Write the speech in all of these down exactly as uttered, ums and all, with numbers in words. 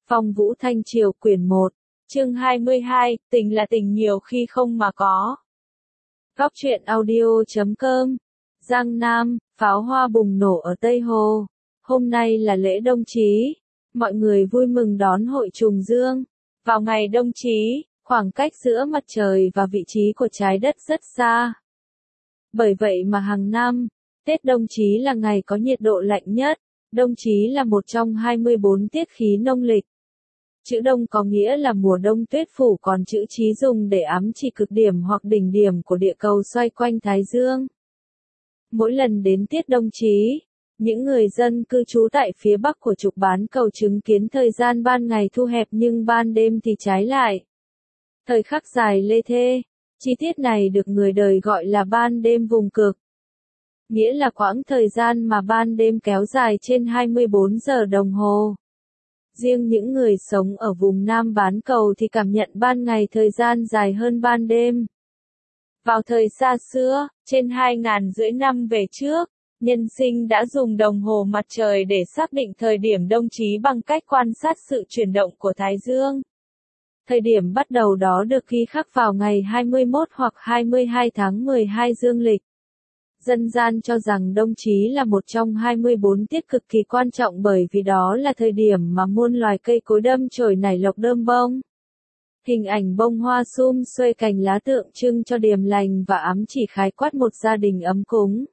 Phong Vũ Thanh Triều quyển một, chương hai mươi hai, tình là tình nhiều khi không mà có. Góc truyện audio.com, Giang Nam, pháo hoa bùng nổ ở Tây Hồ. Hôm nay là lễ Đông Chí, mọi người vui mừng đón hội trùng dương. Vào ngày Đông Chí, khoảng cách giữa mặt trời và vị trí của trái đất rất xa. Bởi vậy mà hàng năm, Tết Đông Chí là ngày có nhiệt độ lạnh nhất. Đông Chí là một trong hai mươi bốn tiết khí nông lịch. Chữ Đông có nghĩa là mùa đông tuyết phủ, còn chữ Chí dùng để ám chỉ cực điểm hoặc đỉnh điểm của địa cầu xoay quanh Thái Dương. Mỗi lần đến tiết Đông Chí, những người dân cư trú tại phía bắc của trục bán cầu chứng kiến thời gian ban ngày thu hẹp nhưng ban đêm thì trái lại. Thời khắc dài lê thê, chi tiết này được người đời gọi là ban đêm vùng cực. Nghĩa là quãng thời gian mà ban đêm kéo dài trên hai mươi bốn giờ đồng hồ. Riêng những người sống ở vùng Nam bán cầu thì cảm nhận ban ngày thời gian dài hơn ban đêm. Vào thời xa xưa, trên hai ngàn rưỡi năm về trước, nhân sinh đã dùng đồng hồ mặt trời để xác định thời điểm Đông Chí bằng cách quan sát sự chuyển động của Thái Dương. Thời điểm bắt đầu đó được ghi khắc vào ngày hai mươi mốt hoặc hai mươi hai tháng mười hai dương lịch. Dân gian cho rằng Đông Chí là một trong hai mươi bốn tiết cực kỳ quan trọng bởi vì đó là thời điểm mà muôn loài cây cối đâm chồi nảy lộc đơm bông. Hình ảnh bông hoa sum xuê cành lá tượng trưng cho điềm lành và ám chỉ khái quát một gia đình ấm cúng.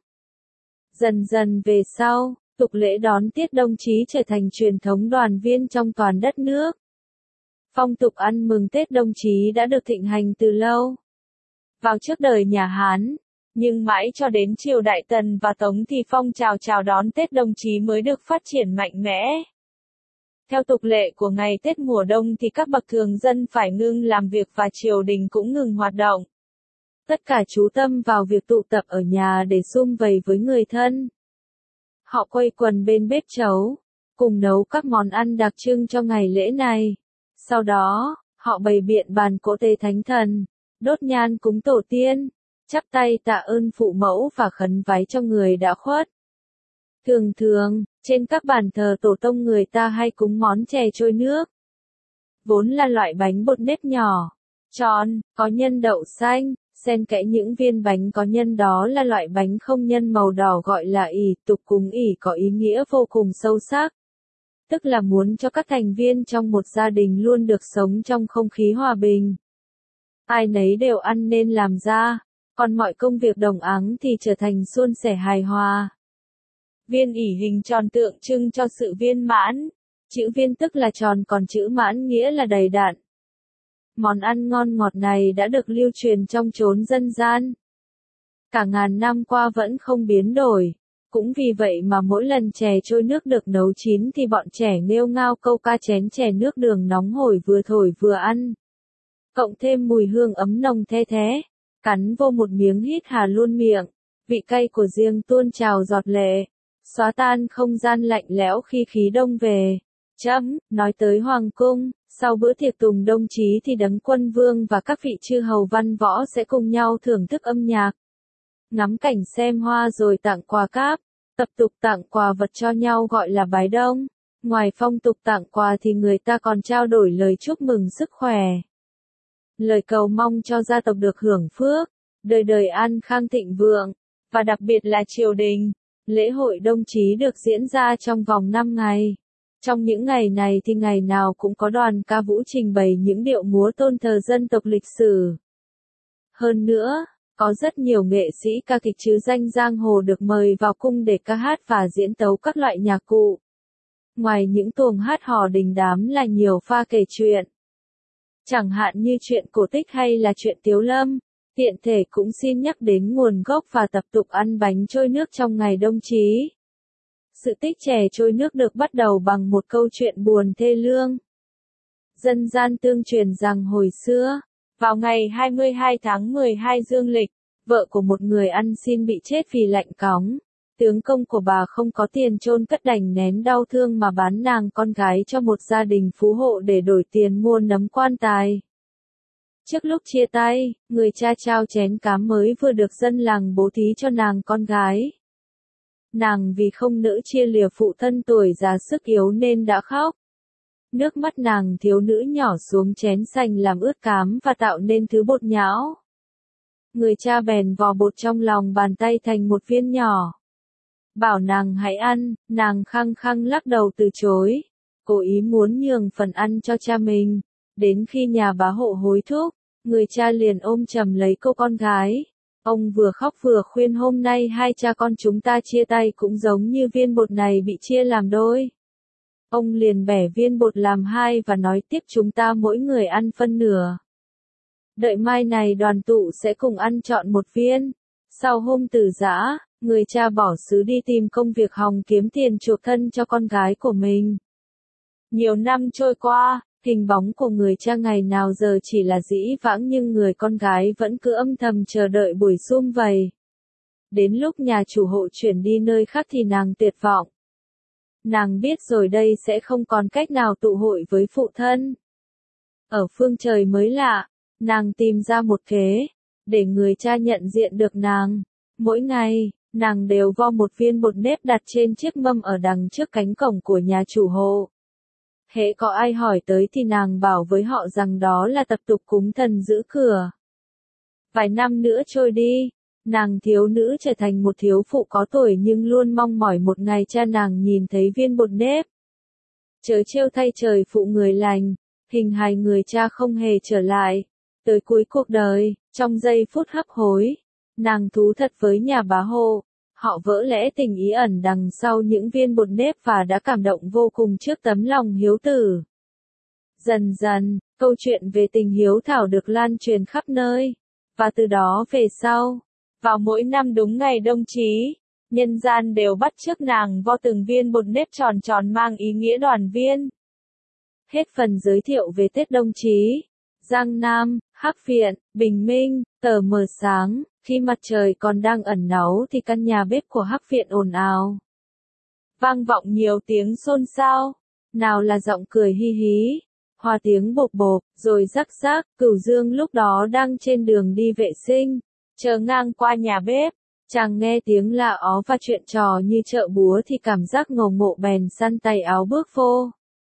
Dần dần về sau, tục lễ đón tiết Đông Chí trở thành truyền thống đoàn viên trong toàn đất nước. Phong tục ăn mừng Tết Đông Chí đã được thịnh hành từ lâu. Vào trước đời nhà Hán, nhưng mãi cho đến triều Đại Tần và Tống thì phong trào chào đón Tết Đông Chí mới được phát triển mạnh mẽ. Theo tục lệ của ngày Tết mùa đông thì các bậc thường dân phải ngưng làm việc và triều đình cũng ngừng hoạt động. Tất cả chú tâm vào việc tụ tập ở nhà để sum vầy với người thân. Họ quây quần bên bếp chấu, cùng nấu các món ăn đặc trưng cho ngày lễ này. Sau đó, họ bày biện bàn cỗ tế thánh thần, đốt nhang cúng tổ tiên, chắp tay tạ ơn phụ mẫu và khấn vái cho người đã khuất. Thường thường, trên các bàn thờ tổ tông người ta hay cúng món chè trôi nước. Vốn là loại bánh bột nếp nhỏ, tròn, có nhân đậu xanh, xen kẽ những viên bánh có nhân đó là loại bánh không nhân màu đỏ gọi là ỷ. Tục cúng ỷ có ý nghĩa vô cùng sâu sắc. Tức là muốn cho các thành viên trong một gia đình luôn được sống trong không khí hòa bình. Ai nấy đều ăn nên làm ra, còn mọi công việc đồng áng thì trở thành suôn sẻ hài hòa. Viên ỷ hình tròn tượng trưng cho sự viên mãn. Chữ viên tức là tròn còn chữ mãn nghĩa là đầy đặn. Món ăn ngon ngọt này đã được lưu truyền trong chốn dân gian. Cả ngàn năm qua vẫn không biến đổi. Cũng vì vậy mà mỗi lần chè trôi nước được nấu chín thì bọn trẻ nghêu ngao câu ca chén chè nước đường nóng hổi vừa thổi vừa ăn. Cộng thêm mùi hương ấm nồng the thé, cắn vô một miếng hít hà luôn miệng, vị cay của riêng tuôn trào giọt lệ, xóa tan không gian lạnh lẽo khi khí đông về. Chấm, nói tới Hoàng cung, sau bữa tiệc tùng Đông Chí thì Đấng Quân Vương và các vị chư hầu văn võ sẽ cùng nhau thưởng thức âm nhạc. Ngắm cảnh xem hoa rồi tặng quà cáp, tập tục tặng quà vật cho nhau gọi là bái đông. Ngoài phong tục tặng quà thì người ta còn trao đổi lời chúc mừng sức khỏe. Lời cầu mong cho gia tộc được hưởng phước, đời đời an khang thịnh vượng, và đặc biệt là triều đình. Lễ hội Đông Chí được diễn ra trong vòng năm ngày. Trong những ngày này thì ngày nào cũng có đoàn ca vũ trình bày những điệu múa tôn thờ dân tộc lịch sử. Hơn nữa, có rất nhiều nghệ sĩ ca kịch chứ danh giang hồ được mời vào cung để ca hát và diễn tấu các loại nhạc cụ. Ngoài những tuồng hát hò đình đám là nhiều pha kể chuyện. Chẳng hạn như chuyện cổ tích hay là chuyện Tiếu Lâm, tiện thể cũng xin nhắc đến nguồn gốc và tập tục ăn bánh trôi nước trong ngày Đông Chí. Sự tích chè trôi nước được bắt đầu bằng một câu chuyện buồn thê lương. Dân gian tương truyền rằng hồi xưa, vào ngày hai mươi hai tháng mười hai dương lịch, vợ của một người ăn xin bị chết vì lạnh cóng. Tướng công của bà không có tiền chôn cất đành nén đau thương mà bán nàng con gái cho một gia đình phú hộ để đổi tiền mua nấm quan tài. Trước lúc chia tay, người cha trao chén cám mới vừa được dân làng bố thí cho nàng con gái. Nàng vì không nỡ chia lìa phụ thân tuổi già sức yếu nên đã khóc. Nước mắt nàng thiếu nữ nhỏ xuống chén sành làm ướt cám và tạo nên thứ bột nhão. Người cha bèn vò bột trong lòng bàn tay thành một viên nhỏ. Bảo nàng hãy ăn, nàng khăng khăng lắc đầu từ chối. Cố ý muốn nhường phần ăn cho cha mình. Đến khi nhà bá hộ hối thúc, người cha liền ôm chầm lấy cô con gái. Ông vừa khóc vừa khuyên hôm nay hai cha con chúng ta chia tay cũng giống như viên bột này bị chia làm đôi. Ông liền bẻ viên bột làm hai và nói tiếp chúng ta mỗi người ăn phân nửa. Đợi mai này đoàn tụ sẽ cùng ăn trọn một viên. Sau hôm từ giã, người cha bỏ xứ đi tìm công việc hòng kiếm tiền chuộc thân cho con gái của mình. Nhiều năm trôi qua, hình bóng của người cha ngày nào giờ chỉ là dĩ vãng nhưng người con gái vẫn cứ âm thầm chờ đợi buổi sum vầy. Đến lúc nhà chủ hộ chuyển đi nơi khác thì nàng tuyệt vọng. Nàng biết rồi đây sẽ không còn cách nào tụ hội với phụ thân. Ở phương trời mới lạ, nàng tìm ra một kế, để người cha nhận diện được nàng. Mỗi ngày, nàng đều vo một viên bột nếp đặt trên chiếc mâm ở đằng trước cánh cổng của nhà chủ hộ. Hễ có ai hỏi tới thì nàng bảo với họ rằng đó là tập tục cúng thần giữ cửa. Vài năm nữa trôi đi, nàng thiếu nữ trở thành một thiếu phụ có tuổi nhưng luôn mong mỏi một ngày cha nàng nhìn thấy viên bột nếp. Chớ trêu thay trời phụ người lành, hình hài người cha không hề trở lại. Tới cuối cuộc đời, trong giây phút hấp hối, nàng thú thật với nhà bá hộ. Họ vỡ lẽ tình ý ẩn đằng sau những viên bột nếp và đã cảm động vô cùng trước tấm lòng hiếu tử. Dần dần, câu chuyện về tình hiếu thảo được lan truyền khắp nơi. Và từ đó về sau, vào mỗi năm đúng ngày đông chí, nhân gian đều bắt chước nàng vo từng viên bột nếp tròn tròn mang ý nghĩa đoàn viên. Hết phần giới thiệu về Tết Đông Chí. Giang Nam, Hắc Viện, Bình Minh, tờ mờ sáng, khi mặt trời còn đang ẩn náu thì căn nhà bếp của Hắc Viện ồn ào. Vang vọng nhiều tiếng xôn xao, nào là giọng cười hi hí, hòa tiếng bộp bộp, rồi rắc rắc. Cửu Dương lúc đó đang trên đường đi vệ sinh, chờ ngang qua nhà bếp, chàng nghe tiếng la ó và chuyện trò như chợ búa thì cảm giác ngầu ngộ bèn săn tay áo bước vô.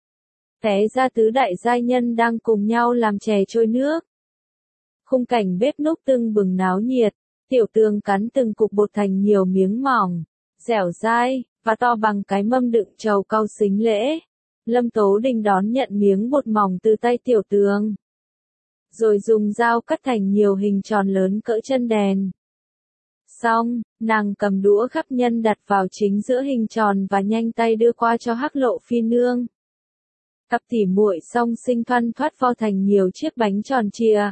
Té ra tứ đại giai nhân đang cùng nhau làm chè trôi nước. Khung cảnh bếp núc tưng bừng náo nhiệt, tiểu tường cắn từng cục bột thành nhiều miếng mỏng, dẻo dai, và to bằng cái mâm đựng trầu cau xính lễ. Lâm Tố Đình đón nhận miếng bột mỏng từ tay tiểu tường. Rồi dùng dao cắt thành nhiều hình tròn lớn cỡ chân đèn. Xong, nàng cầm đũa khắp nhân đặt vào chính giữa hình tròn và nhanh tay đưa qua cho Hắc Lộ Phi nương. Cặp tỉ muội song sinh thoăn thoắt vo thành nhiều chiếc bánh tròn trịa.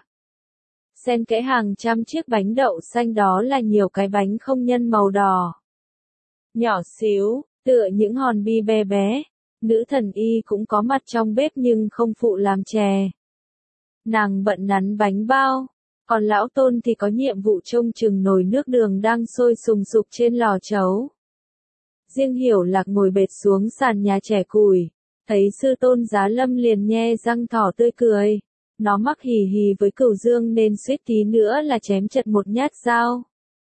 Xen kẽ hàng trăm chiếc bánh đậu xanh đó là nhiều cái bánh không nhân màu đỏ. Nhỏ xíu, tựa những hòn bi bé bé, nữ thần y cũng có mặt trong bếp nhưng không phụ làm chè. Nàng bận nắn bánh bao, còn lão Tôn thì có nhiệm vụ trông chừng nồi nước đường đang sôi sùng sục trên lò chấu. Riêng Hiểu Lạc ngồi bệt xuống sàn nhà chẻ củi, thấy sư Tôn Giá Lâm liền nhe răng thỏ tươi cười. Nó mắc hì hì với Cửu Dương nên suýt tí nữa là chém chật một nhát dao.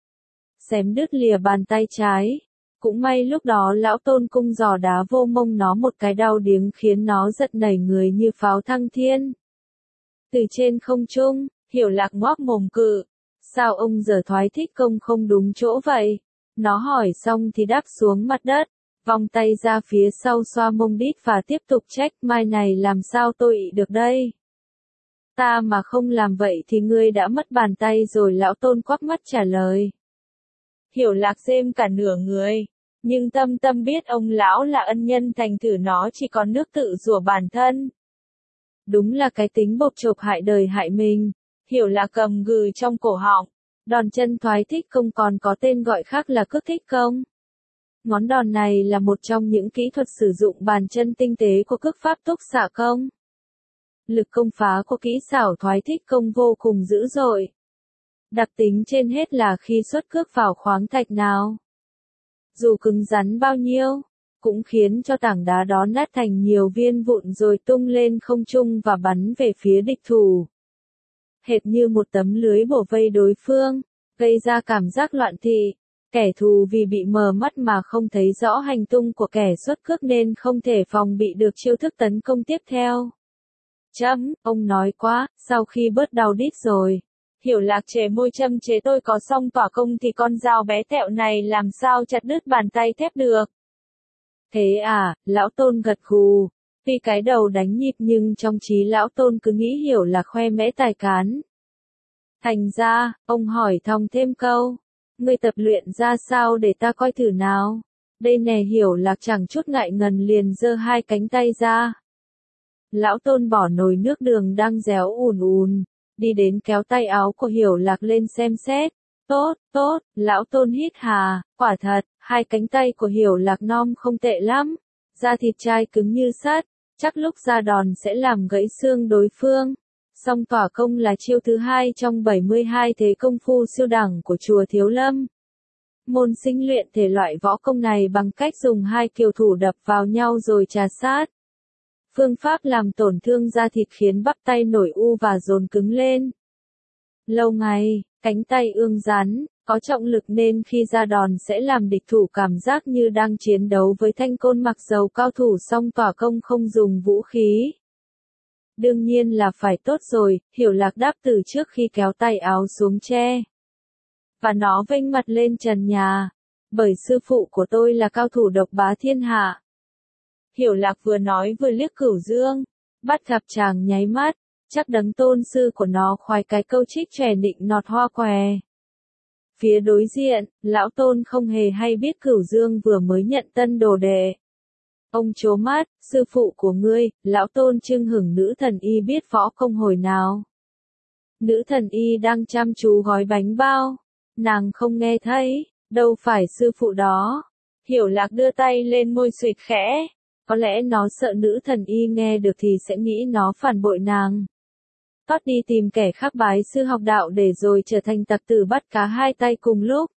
Xém đứt lìa bàn tay trái. Cũng may lúc đó lão Tôn cung giò đá vô mông nó một cái đau điếng khiến nó giật nảy người như pháo thăng thiên. Từ trên không trung, Hiểu Lạc ngoác mồm cự. Sao ông giờ thoái thích công không đúng chỗ vậy? Nó hỏi xong thì đáp xuống mặt đất, vòng tay ra phía sau xoa mông đít và tiếp tục trách mai này làm sao tôi ị được đây? Ta mà không làm vậy thì ngươi đã mất bàn tay rồi lão Tôn quắc mắt trả lời. Hiểu Lạc rêm cả nửa người, nhưng tâm tâm biết ông lão là ân nhân thành thử nó chỉ còn nước tự rủa bản thân. Đúng là cái tính bộc chộp hại đời hại mình. Hiểu Lạc cầm gừ trong cổ họng, đòn chân thoái thích công còn có tên gọi khác là cước thích công. Ngón đòn này là một trong những kỹ thuật sử dụng bàn chân tinh tế của cước pháp túc xạ công. Lực công phá của kỹ xảo thoái thích công vô cùng dữ dội. Đặc tính trên hết là khi xuất cước vào khoáng thạch nào, dù cứng rắn bao nhiêu, cũng khiến cho tảng đá đó nát thành nhiều viên vụn rồi tung lên không trung và bắn về phía địch thủ. Hệt như một tấm lưới bổ vây đối phương, gây ra cảm giác loạn thị. Kẻ thù vì bị mờ mắt mà không thấy rõ hành tung của kẻ xuất cước nên không thể phòng bị được chiêu thức tấn công tiếp theo. Chấm, ông nói quá, sau khi bớt đau đít rồi. Hiểu Lạc chề môi châm chế tôi có xong tỏa công thì con dao bé tẹo này làm sao chặt đứt bàn tay thép được. Thế à, lão Tôn gật gù. Tuy cái đầu đánh nhịp nhưng trong trí lão Tôn cứ nghĩ Hiểu Lạc khoe mẽ tài cán. Thành ra, ông hỏi thong thêm câu. Ngươi tập luyện ra sao để ta coi thử nào. Đây nè, Hiểu Lạc chẳng chút ngại ngần liền giơ hai cánh tay ra. Lão Tôn bỏ nồi nước đường đang réo ùn ùn, đi đến kéo tay áo của Hiểu Lạc lên xem xét. Tốt, tốt, lão Tôn hít hà, quả thật, hai cánh tay của Hiểu Lạc non không tệ lắm. Da thịt trai cứng như sắt, chắc lúc ra đòn sẽ làm gãy xương đối phương. Song tỏa công là chiêu thứ hai trong bảy mươi hai thế công phu siêu đẳng của chùa Thiếu Lâm. Môn sinh luyện thể loại võ công này bằng cách dùng hai kiều thủ đập vào nhau rồi trà sát. Phương pháp làm tổn thương da thịt khiến bắp tay nổi u và dồn cứng lên. Lâu ngày, cánh tay ương rắn, có trọng lực nên khi ra đòn sẽ làm địch thủ cảm giác như đang chiến đấu với thanh côn, mặc dầu cao thủ song tỏa công không dùng vũ khí. Đương nhiên là phải tốt rồi, Hiểu Lạc đáp từ trước khi kéo tay áo xuống che. Và nó vênh mặt lên trần nhà. Bởi sư phụ của tôi là cao thủ độc bá thiên hạ. Hiểu Lạc vừa nói vừa liếc Cửu Dương. Bắt gặp chàng nháy mắt, chắc đấng tôn sư của nó khoái cái câu trích trẻ nịnh nọt hoa què. Phía đối diện, lão Tôn không hề hay biết Cửu Dương vừa mới nhận tân đồ đệ. Ông trố mắt, sư phụ của ngươi, lão Tôn trưng hửng nữ thần y biết võ công hồi nào. Nữ thần y đang chăm chú gói bánh bao. Nàng không nghe thấy, đâu phải sư phụ đó. Hiểu Lạc đưa tay lên môi suyệt khẽ. Có lẽ nó sợ nữ thần y nghe được thì sẽ nghĩ nó phản bội nàng. Toát đi tìm kẻ khác bái sư học đạo để rồi trở thành tặc tử bắt cá hai tay cùng lúc.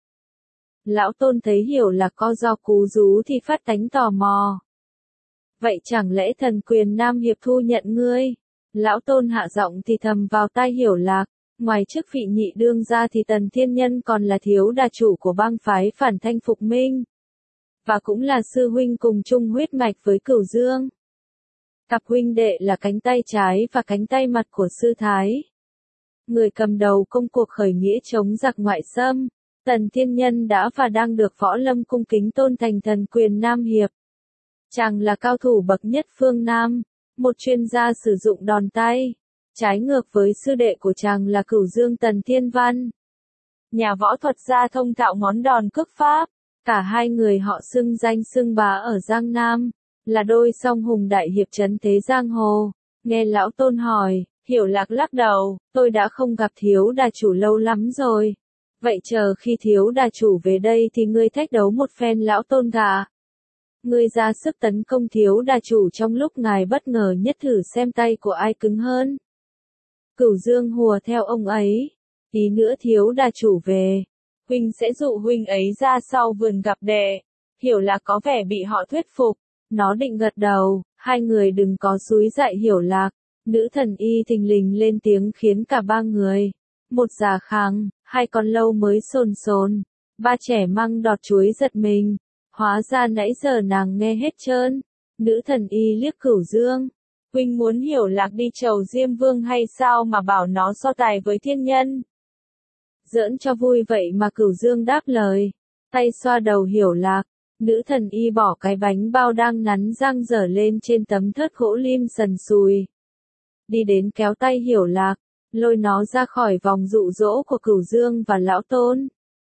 Lão Tôn thấy Hiểu Lạc co do cú rú thì phát tánh tò mò. Vậy chẳng lẽ thần quyền Nam Hiệp thu nhận ngươi? Lão Tôn hạ giọng thì thầm vào tai Hiểu Lạc. Ngoài chức vị nhị đương ra thì Tần Thiên Nhân còn là thiếu đà chủ của bang phái phản thanh Phục Minh. Và cũng là sư huynh cùng chung huyết mạch với Cửu Dương. Cặp huynh đệ là cánh tay trái và cánh tay mặt của sư Thái. Người cầm đầu công cuộc khởi nghĩa chống giặc ngoại xâm. Tần Thiên Nhân đã và đang được Võ Lâm cung kính tôn thành thần quyền Nam Hiệp. Chàng là cao thủ bậc nhất phương Nam, một chuyên gia sử dụng đòn tay. Trái ngược với sư đệ của chàng là Cửu Dương Tần Thiên Văn. Nhà võ thuật gia thông thạo ngón đòn cước pháp. Cả hai người họ xưng danh xưng bá ở Giang Nam, là đôi song hùng đại hiệp trấn thế giang hồ. Nghe lão Tôn hỏi, Hiểu Lạc lắc đầu, tôi đã không gặp thiếu đà chủ lâu lắm rồi. Vậy chờ khi thiếu đà chủ về đây thì ngươi thách đấu một phen lão Tôn gà. Ngươi ra sức tấn công thiếu đà chủ trong lúc ngài bất ngờ nhất, thử xem tay của ai cứng hơn. Cửu Dương hùa theo ông ấy. Tí nữa thiếu đà chủ về. Huynh sẽ dụ huynh ấy ra sau vườn gặp đệ. Hiểu Lạc có vẻ bị họ thuyết phục. Nó định gật đầu, hai người đừng có xúi dại Hiểu Lạc. Nữ thần y thình lình lên tiếng khiến cả ba người. Một già khang, hai con lâu mới sồn sồn. Ba trẻ măng đọt chuối giật mình. Hóa ra nãy giờ nàng nghe hết trơn. Nữ thần y liếc Cửu Dương. Huynh muốn Hiểu Lạc đi chầu Diêm Vương hay sao mà bảo nó so tài với thiên nhân? Giỡn cho vui vậy mà Cửu Dương đáp lời. Tay xoa đầu Hiểu Lạc. Nữ thần y bỏ cái bánh bao đang nắn răng dở lên trên tấm thớt gỗ lim sần sùi. Đi đến kéo tay Hiểu Lạc, lôi nó ra khỏi vòng dụ dỗ của Cửu Dương và lão Tôn.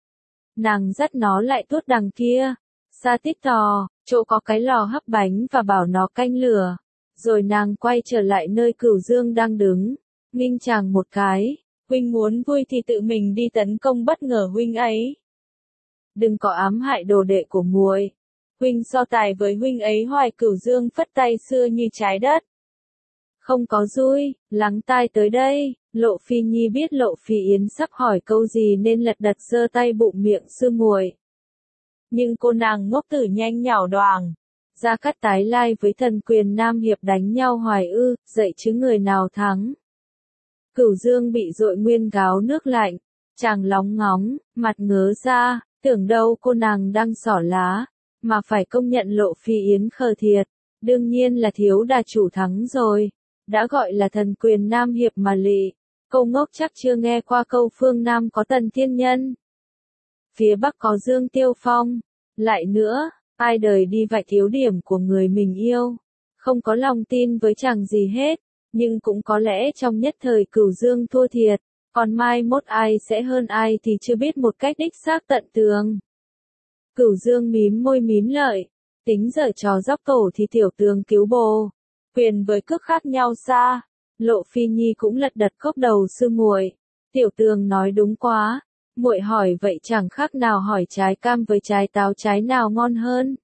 Nàng dắt nó lại tuốt đằng kia, xa tít tò, chỗ có cái lò hấp bánh và bảo nó canh lửa. Rồi nàng quay trở lại nơi Cửu Dương đang đứng, nghinh chàng một cái. Huynh muốn vui thì tự mình đi tấn công bất ngờ huynh ấy. Đừng có ám hại đồ đệ của muội. Huynh so tài với huynh ấy hoài. Cửu Dương phất tay xưa như trái đất. Không có dui, lắng tai tới đây. Lộ Phi Nhi biết Lộ Phi Yến sắp hỏi câu gì nên lật đật giơ tay bụng miệng sư muội. Nhưng cô nàng ngốc tử nhanh nhảu đoàng. Gia Cát tái lai với thần quyền Nam Hiệp đánh nhau hoài ư, dậy chứ người nào thắng. Cửu Dương bị dội nguyên gáo nước lạnh, chàng lóng ngóng, mặt ngớ ra, Tưởng đâu cô nàng đang xỏ lá, mà phải công nhận Lộ Phi Yến khờ thiệt, đương nhiên là thiếu đà chủ thắng rồi, đã gọi là thần quyền Nam Hiệp mà lị, câu ngốc chắc chưa nghe qua câu phương Nam có Tần Thiên Nhân, phía Bắc có Dương Tiêu Phong, lại nữa, ai đời đi vạch yếu điểm của người mình yêu, không có lòng tin với chàng gì hết, nhưng cũng có lẽ trong nhất thời Cửu Dương thua thiệt, còn mai mốt ai sẽ hơn ai thì chưa biết một cách đích xác tận tường. Cửu Dương mím môi mím lợi, tính giở trò dóc tổ thì tiểu tường cứu bồ, quyền với cước khác nhau xa, Lộ Phi Nhi cũng lật đật khóc đầu sư muội, tiểu tường nói đúng quá, muội hỏi vậy chẳng khác nào hỏi trái cam với trái táo trái nào ngon hơn.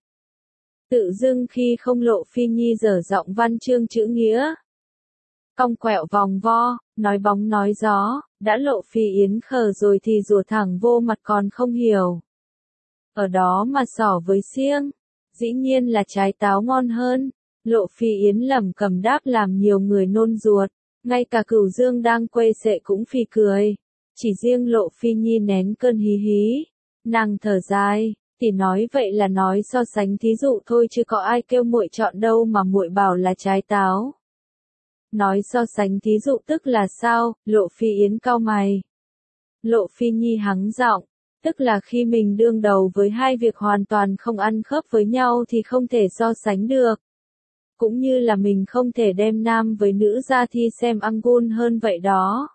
Tự dưng khi không Lộ Phi Nhi dở giọng văn chương chữ nghĩa, cong quẹo vòng vo, nói bóng nói gió, đã Lộ Phi Yến khờ rồi thì rùa thẳng vô mặt còn không hiểu. Ở đó mà xỏ với siêng, dĩ nhiên là trái táo ngon hơn, Lộ Phi Yến lẩm cẩm đáp làm nhiều người nôn ruột, ngay cả Cửu Dương đang quê sệ cũng phì cười, chỉ riêng Lộ Phi Nhi nén cơn hí hí, nàng thở dài, thì nói vậy là nói so sánh thí dụ thôi chứ có ai kêu muội chọn đâu mà muội bảo là trái táo. Nói so sánh thí dụ tức là sao, Lộ Phi Yến cau mày. Lộ Phi Nhi hắng giọng, tức là khi mình đương đầu với hai việc hoàn toàn không ăn khớp với nhau thì không thể so sánh được. Cũng như là mình không thể đem nam với nữ ra thi xem Angun hơn vậy đó.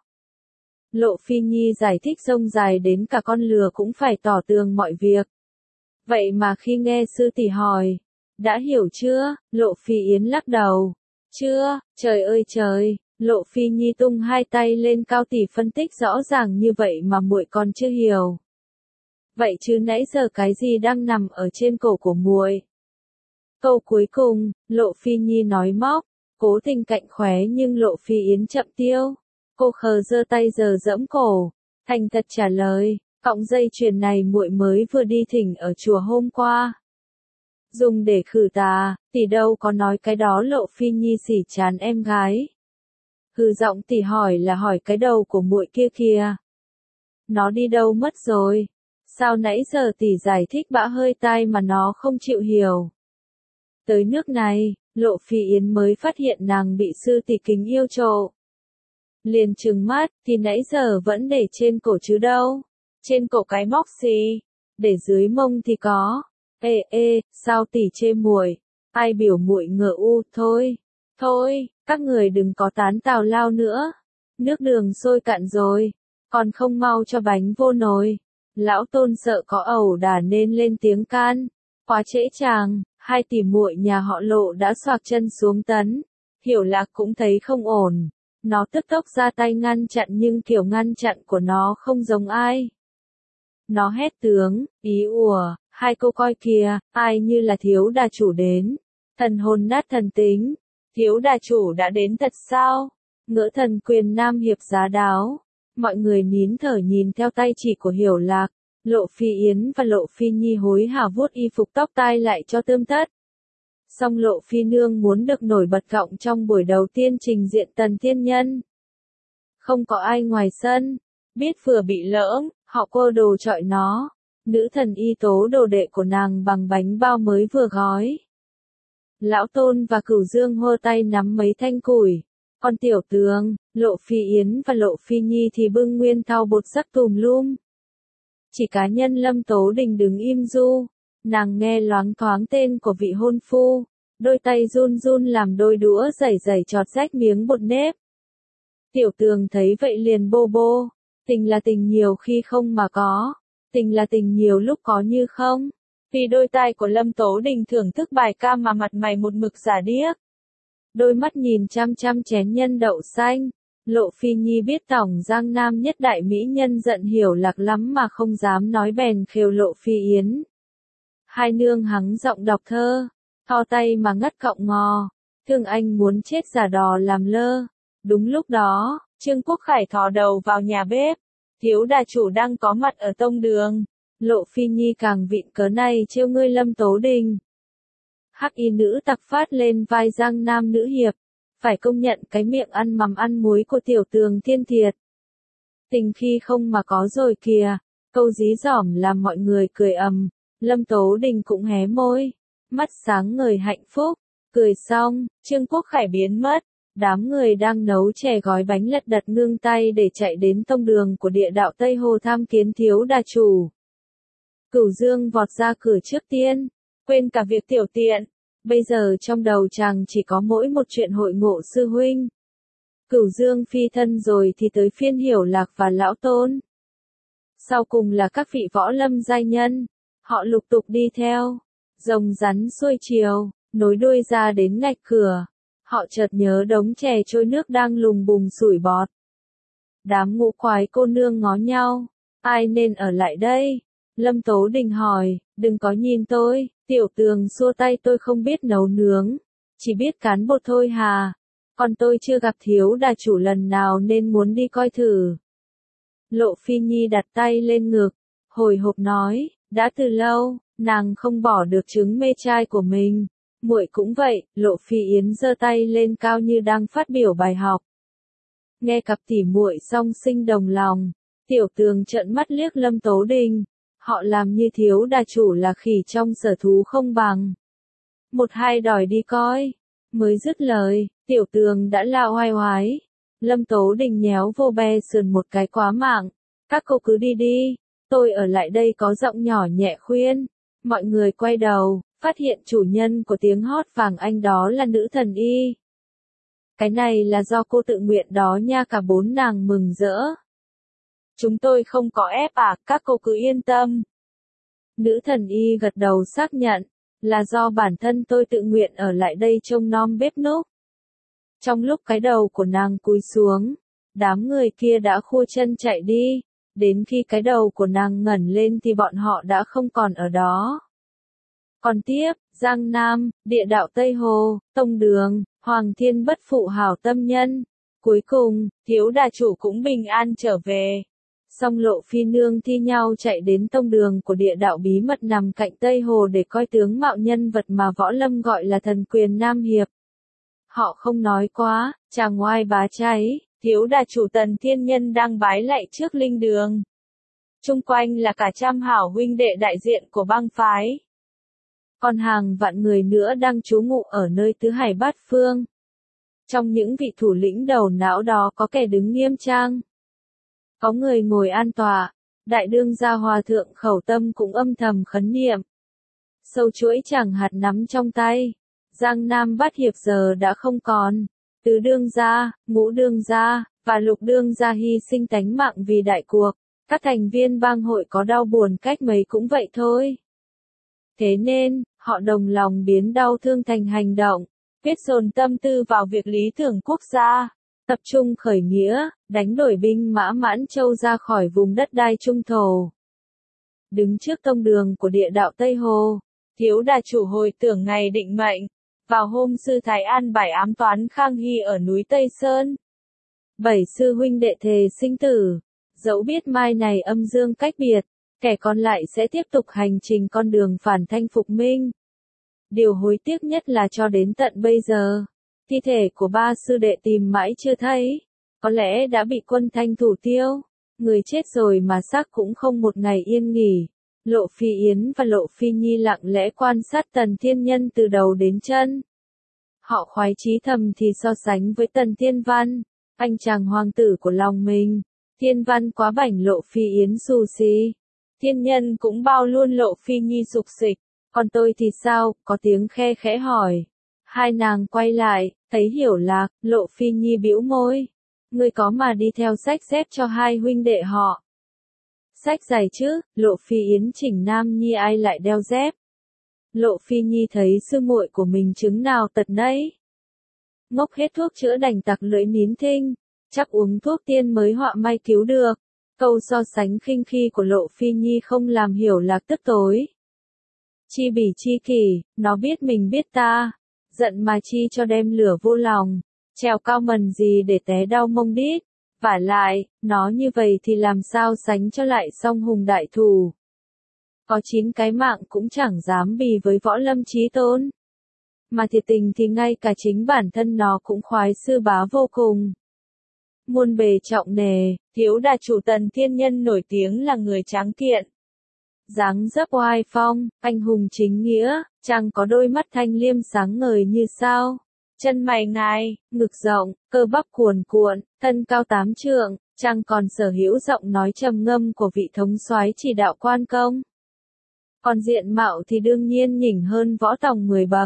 Lộ Phi Nhi giải thích rông dài đến cả con lừa cũng phải tỏ tường mọi việc. Vậy mà khi nghe sư tỷ hỏi, đã hiểu chưa, Lộ Phi Yến lắc đầu. Chưa, trời ơi trời, Lộ Phi Nhi tung hai tay lên cao tỷ phân tích rõ ràng như vậy mà muội còn chưa hiểu. Vậy chứ nãy giờ cái gì đang nằm ở trên cổ của muội? Câu cuối cùng, Lộ Phi Nhi nói móc, cố tình cạnh khóe nhưng Lộ Phi Yến chậm tiêu. Cô khờ giơ tay giờ dẫm cổ, thành thật trả lời, cọng dây chuyền này muội mới vừa đi thỉnh ở chùa hôm qua. Dùng để khử tà, tỷ đâu có nói cái đó. Lộ Phi Nhi xỉ chán em gái. Hừ, giọng tỷ hỏi là hỏi cái đầu của muội kia kìa. Nó đi đâu mất rồi? Sao nãy giờ tỷ giải thích bã hơi tai mà nó không chịu hiểu? Tới nước này, Lộ Phi Yến mới phát hiện nàng bị sư tỷ kính yêu trộ. Liền trừng mắt, thì nãy giờ vẫn để trên cổ chứ đâu. Trên cổ cái móc xì, để dưới mông thì có. Ê ê, sao tỷ chê muội? Ai biểu muội ngờ u, thôi, thôi, các người đừng có tán tào lao nữa. Nước đường sôi cạn rồi, còn không mau cho bánh vô nồi. Lão Tôn sợ có ẩu đả nên lên tiếng can. Quá trễ chàng, hai tỷ muội nhà họ Lộ đã xoạc chân xuống tấn. Hiểu Lạc cũng thấy không ổn. Nó tức tốc ra tay ngăn chặn nhưng kiểu ngăn chặn của nó không giống ai. Nó hét tướng, ý ùa, hai cô coi kìa, ai như là thiếu đà chủ đến. Thần hồn nát thần tính, thiếu đà chủ đã đến thật sao? Ngỡ thần quyền Nam Hiệp giá đáo. Mọi người nín thở nhìn theo tay chỉ của Hiểu Lạc. Lộ Phi Yến và Lộ Phi Nhi hối hả vuốt y phục tóc tai lại cho tươm tất. Song Lộ Phi Nương muốn được nổi bật gọng trong buổi đầu tiên trình diện Tần Thiên Nhân. Không có ai ngoài sân, biết vừa bị lỡm, họ cô đồ chọi nó. Nữ thần y tố đồ đệ của nàng bằng bánh bao mới vừa gói. Lão Tôn và Cửu Dương hô tay nắm mấy thanh củi. Còn tiểu tướng, Lộ Phi Yến và Lộ Phi Nhi thì bưng nguyên thau bột sắc tùm lum. Chỉ cá nhân Lâm Tố Đình đứng im du. Nàng nghe loáng thoáng tên của vị hôn phu. Đôi tay run run làm đôi đũa rẩy rẩy chọt rách miếng bột nếp. Tiểu tường thấy vậy liền bô bô. Tình là tình nhiều khi không mà có. Tình là tình nhiều lúc có như không. Vì đôi tai của Lâm Tố Đình thưởng thức bài ca mà mặt mày một mực giả điếc. Đôi mắt nhìn chăm chăm chén nhân đậu xanh. Lộ Phi Nhi biết tổng Giang Nam nhất đại mỹ nhân giận Hiểu Lạc lắm mà không dám nói bèn khều Lộ Phi Yến. Hai nương hắng giọng đọc thơ. Thò tay mà ngắt cọng ngò. Thương anh muốn chết giả đò làm lơ. Đúng lúc đó, Trương Quốc Khải thò đầu vào nhà bếp. Thiếu đà chủ đang có mặt ở tông đường. Lộ Phi Nhi càng vịn cớ này trêu ngươi Lâm Tố Đình. Hắc y nữ tặc phát lên vai Giang Nam nữ hiệp. Phải công nhận cái miệng ăn mắm ăn muối của tiểu tường thiên thiệt. Tình khi không mà có rồi kìa. Câu dí dỏm làm mọi người cười ầm, Lâm Tố Đình cũng hé môi, mắt sáng ngời hạnh phúc, cười xong, Trương Quốc Khải biến mất, đám người đang nấu chè gói bánh lật đật ngưng tay để chạy đến tông đường của địa đạo Tây Hồ tham kiến thiếu đà chủ. Cửu Dương vọt ra cửa trước tiên, quên cả việc tiểu tiện, bây giờ trong đầu chàng chỉ có mỗi một chuyện hội ngộ sư huynh. Cửu Dương phi thân rồi thì tới phiên Hiểu Lạc và Lão Tôn. Sau cùng là các vị võ lâm giai nhân, họ lục tục đi theo, rồng rắn xuôi chiều, nối đuôi ra đến ngạch cửa. Họ chợt nhớ đống chè trôi nước đang lùng bùng sủi bọt. Đám ngũ quái cô nương ngó nhau, ai nên ở lại đây? Lâm Tố Đình hỏi, đừng có nhìn tôi, Tiểu Tường xua tay, tôi không biết nấu nướng, chỉ biết cán bột thôi hà, còn tôi chưa gặp thiếu đà chủ lần nào nên muốn đi coi thử. Lộ Phi Nhi đặt tay lên ngực, hồi hộp nói, đã từ lâu, nàng không bỏ được trứng mê trai của mình. Muội cũng vậy, Lộ Phi Yến giơ tay lên cao như đang phát biểu bài học. Nghe cặp tỉ muội song sinh đồng lòng, Tiểu Tường trợn mắt liếc Lâm Tố Đình, họ làm như thiếu đà chủ là khỉ trong sở thú không bằng. Một hai đòi đi coi, mới dứt lời, Tiểu Tường đã la oai oái. Lâm Tố Đình nhéo vô be sườn một cái quá mạng, các cô cứ đi đi, tôi ở lại đây, có giọng nhỏ nhẹ khuyên. Mọi người quay đầu, phát hiện chủ nhân của tiếng hót vàng anh đó là nữ thần y. Cái này là do cô tự nguyện đó nha, cả bốn nàng mừng rỡ. Chúng tôi không có ép à, các cô cứ yên tâm. Nữ thần y gật đầu xác nhận, là do bản thân tôi tự nguyện ở lại đây trông nom bếp núc. Trong lúc cái đầu của nàng cúi xuống, đám người kia đã khua chân chạy đi, đến khi cái đầu của nàng ngẩng lên thì bọn họ đã không còn ở đó. Còn tiếp, Giang Nam, địa đạo Tây Hồ, tông đường, Hoàng Thiên bất phụ hảo tâm nhân. Cuối cùng, thiếu đà chủ cũng bình an trở về. Song Lộ Phi nương thi nhau chạy đến tông đường của địa đạo bí mật nằm cạnh Tây Hồ để coi tướng mạo nhân vật mà võ lâm gọi là thần quyền Nam Hiệp. Họ không nói quá, chàng ngoai bá cháy, thiếu đà chủ Tần Thiên Nhân đang bái lạy trước linh đường. Chung quanh là cả trăm hảo huynh đệ đại diện của bang phái. Còn hàng vạn người nữa đang trú ngụ ở nơi tứ hải bát phương. Trong những vị thủ lĩnh đầu não đó có kẻ đứng nghiêm trang, có người ngồi an tọa, đại đương gia hòa thượng Khẩu Tâm cũng âm thầm khấn niệm. Sâu chuỗi chẳng hạt nắm trong tay, Giang Nam bát hiệp giờ đã không còn, tứ đương gia, ngũ đương gia, và lục đương gia hy sinh tánh mạng vì đại cuộc, các thành viên bang hội có đau buồn cách mấy cũng vậy thôi. Thế nên, họ đồng lòng biến đau thương thành hành động, kết dồn tâm tư vào việc lý tưởng quốc gia, tập trung khởi nghĩa, đánh đuổi binh mã Mãn Châu ra khỏi vùng đất đai trung thổ. Đứng trước tông đường của địa đạo Tây Hồ, thiếu đà chủ hồi tưởng ngày định mệnh, vào hôm sư Thái An bài ám toán Khang Hy ở núi Tây Sơn. Bảy sư huynh đệ thề sinh tử, dẫu biết mai này âm dương cách biệt, kẻ còn lại sẽ tiếp tục hành trình con đường phản thanh phục minh. Điều hối tiếc nhất là cho đến tận bây giờ, thi thể của ba sư đệ tìm mãi chưa thấy, có lẽ đã bị quân Thanh thủ tiêu, người chết rồi mà xác cũng không một ngày yên nghỉ. Lộ Phi Yến và Lộ Phi Nhi lặng lẽ quan sát Tần Thiên Nhân từ đầu đến chân. Họ khoái chí thầm thì so sánh với Tần Thiên Văn, anh chàng hoàng tử của lòng mình. Thiên Văn quá bảnh, Lộ Phi Yến xù xì. Thiên Nhân cũng bao luôn Lộ Phi Nhi sục sịch. Còn tôi thì sao? Có tiếng khe khẽ hỏi. Hai nàng quay lại, thấy Hiểu Lạc, Lộ Phi Nhi bĩu môi. Ngươi có mà đi theo sách xếp cho hai huynh đệ họ. Sách giày chứ, Lộ Phi Yến chỉnh Nam Nhi ai lại đeo dép. Lộ Phi Nhi thấy sư muội của mình chứng nào tật nấy. Ngốc hết thuốc chữa đành tặc lưỡi nín thinh, chắc uống thuốc tiên mới họa may cứu được. Câu so sánh khinh khi của Lộ Phi Nhi không làm Hiểu Lạc tức tối. Chi bỉ chi kỷ, nó biết mình biết ta, giận mà chi cho đem lửa vô lòng, trèo cao mần gì để té đau mông đít. Vả lại, nó như vậy thì làm sao sánh cho lại song hùng đại thù. Có chín cái mạng cũng chẳng dám bì với võ lâm chí tôn. Mà thiệt tình thì ngay cả chính bản thân nó cũng khoái sư bá vô cùng. muôn bề trọng nề, thiếu đà chủ Tần Thiên Nhân nổi tiếng là người tráng kiện. Dáng dấp oai phong, anh hùng chính nghĩa, chàng có đôi mắt thanh liêm sáng ngời như sao. Chân mày ngài, ngực rộng, cơ bắp cuồn cuộn, thân cao tám trượng, chàng còn sở hữu giọng nói trầm ngâm của vị thống soái chỉ đạo quan công. Còn diện mạo thì đương nhiên nhỉnh hơn võ tòng mười bậc.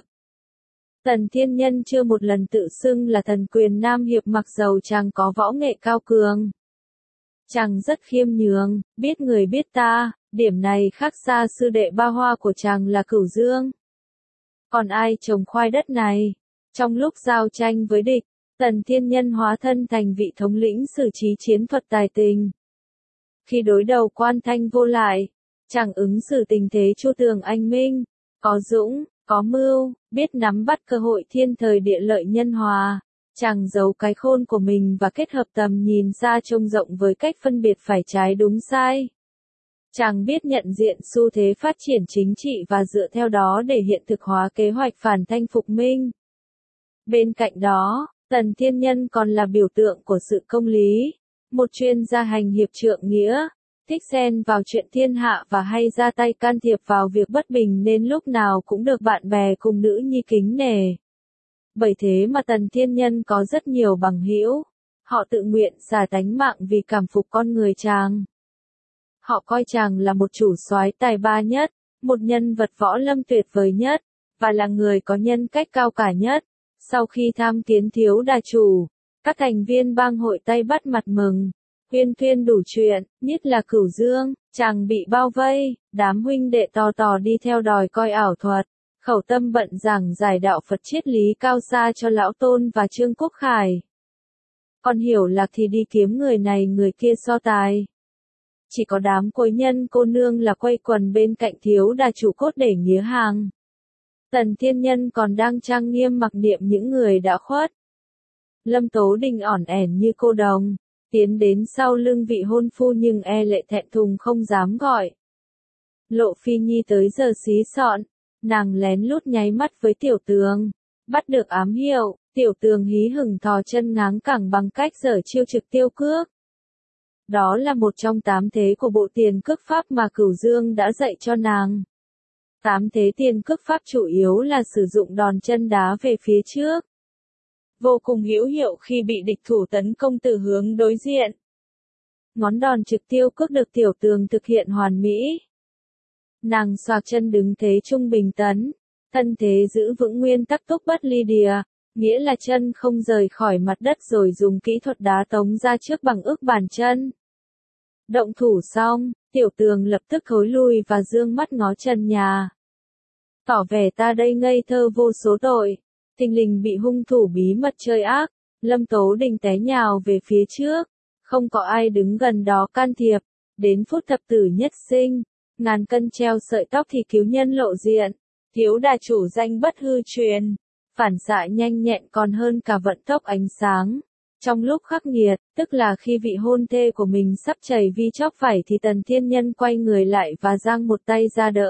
Tần Thiên Nhân chưa một lần tự xưng là thần quyền Nam Hiệp mặc dầu chàng có võ nghệ cao cường. Chàng rất khiêm nhường, biết người biết ta, điểm này khác xa sư đệ ba hoa của chàng là Cửu Dương. Còn ai trồng khoai đất này? Trong lúc giao tranh với địch, Tần Thiên Nhân hóa thân thành vị thống lĩnh xử trí chiến thuật tài tình. Khi đối đầu Quan Thanh Vô Lại, chàng ứng xử tình thế chu tường anh minh, có dũng, có mưu, biết nắm bắt cơ hội thiên thời địa lợi nhân hòa. Chàng giấu cái khôn của mình và kết hợp tầm nhìn xa trông rộng với cách phân biệt phải trái đúng sai. Chàng biết nhận diện xu thế phát triển chính trị và dựa theo đó để hiện thực hóa kế hoạch phản thanh phục minh. Bên cạnh đó, Tần Thiên Nhân còn là biểu tượng của sự công lý, một chuyên gia hành hiệp trượng nghĩa, thích xen vào chuyện thiên hạ và hay ra tay can thiệp vào việc bất bình nên lúc nào cũng được bạn bè cùng nữ nhi kính nể. Bởi thế mà Tần Thiên Nhân có rất nhiều bằng hữu, họ tự nguyện xả tánh mạng vì cảm phục con người chàng. Họ coi chàng là một chủ soái tài ba nhất, một nhân vật võ lâm tuyệt vời nhất, và là người có nhân cách cao cả nhất. Sau khi tham kiến thiếu đà chủ, các thành viên bang hội Tây bắt mặt mừng, huyên thuyên đủ chuyện, nhất là Cửu Dương, chàng bị bao vây, đám huynh đệ tò tò đi theo đòi coi ảo thuật, khẩu tâm bận giảng giải đạo Phật triết lý cao xa cho Lão Tôn và Trương Quốc Khải. Còn Hiểu Lạc thì đi kiếm người này người kia so tài. Chỉ có đám cối nhân cô nương là quay quần bên cạnh thiếu đà chủ cốt để nghía hàng. Tần Thiên Nhân còn đang trang nghiêm mặc niệm những người đã khuất. Lâm Tố Đình ỏn ẻn như cô đồng, tiến đến sau lưng vị hôn phu nhưng e lệ thẹn thùng không dám gọi. Lộ Phi Nhi tới giờ xí xọn, nàng lén lút nháy mắt với Tiểu Tường, bắt được ám hiệu, Tiểu Tường hí hửng thò chân ngáng cẳng bằng cách giở chiêu trực tiêu cước. Đó là một trong tám thế của bộ tiền cước pháp mà Cửu Dương đã dạy cho nàng. Tám thế tiền cước pháp chủ yếu là sử dụng đòn chân đá về phía trước. Vô cùng hữu hiệu khi bị địch thủ tấn công từ hướng đối diện. Ngón đòn trực tiêu cước được Tiểu Tường thực hiện hoàn mỹ. Nàng xoạc chân đứng thế trung bình tấn, thân thế giữ vững nguyên tắc túc bất ly đìa, nghĩa là chân không rời khỏi mặt đất rồi dùng kỹ thuật đá tống ra trước bằng ức bàn chân. Động thủ xong, Tiểu Tường lập tức thối lui và dương mắt ngó trần nhà. Tỏ vẻ ta đây ngây thơ vô số tội, thình lình bị hung thủ bí mật chơi ác, Lâm Tố Đình té nhào về phía trước, không có ai đứng gần đó can thiệp, đến phút thập tử nhất sinh, ngàn cân treo sợi tóc thì cứu nhân lộ diện, thiếu đà chủ danh bất hư truyền, phản xạ nhanh nhẹn còn hơn cả vận tốc ánh sáng. Trong lúc khắc nghiệt, tức là khi vị hôn thê của mình sắp chảy vi chóc vải thì Tần Thiên Nhân quay người lại và giang một tay ra đỡ.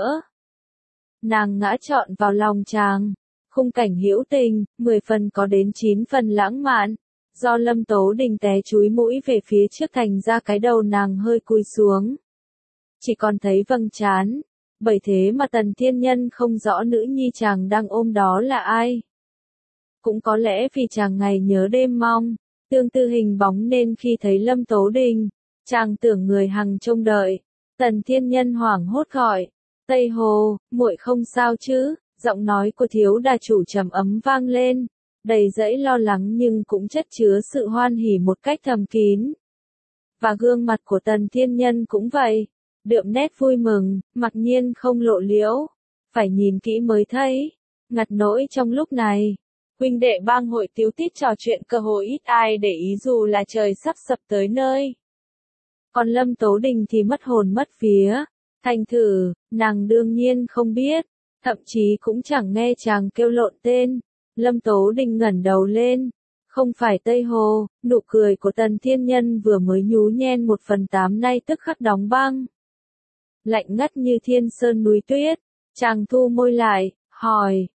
Nàng ngã trọn vào lòng chàng, khung cảnh hữu tình, mười phần có đến chín phần lãng mạn. Do Lâm Tố Đình té chúi mũi về phía trước thành ra cái đầu nàng hơi cúi xuống. Chỉ còn thấy vầng trán, bởi thế mà Tần Thiên Nhân không rõ nữ nhi chàng đang ôm đó là ai. Cũng có lẽ vì chàng ngày nhớ đêm mong, tương tư hình bóng nên khi thấy Lâm Tố Đình, chàng tưởng người hằng trông đợi. Tần Thiên Nhân hoảng hốt gọi, Tây Hồ, muội không sao chứ? Giọng nói của thiếu đà chủ trầm ấm vang lên, đầy dẫy lo lắng nhưng cũng chất chứa sự hoan hỉ một cách thầm kín. Và gương mặt của Tần Thiên Nhân cũng vậy, đượm nét vui mừng, mặc nhiên không lộ liễu, phải nhìn kỹ mới thấy. Ngặt nỗi trong lúc này, huynh đệ bang hội tíu tít trò chuyện cơ hội ít ai để ý dù là trời sắp sập tới nơi. Còn Lâm Tố Đình thì mất hồn mất vía, thành thử, nàng đương nhiên không biết, thậm chí cũng chẳng nghe chàng kêu lộn tên. Lâm Tố Đình ngẩng đầu lên, không phải Tây Hồ, nụ cười của Tần Thiên Nhân vừa mới nhú nhen một phần tám nay tức khắc đóng băng. Lạnh ngắt như thiên sơn núi tuyết, chàng thu môi lại, hỏi,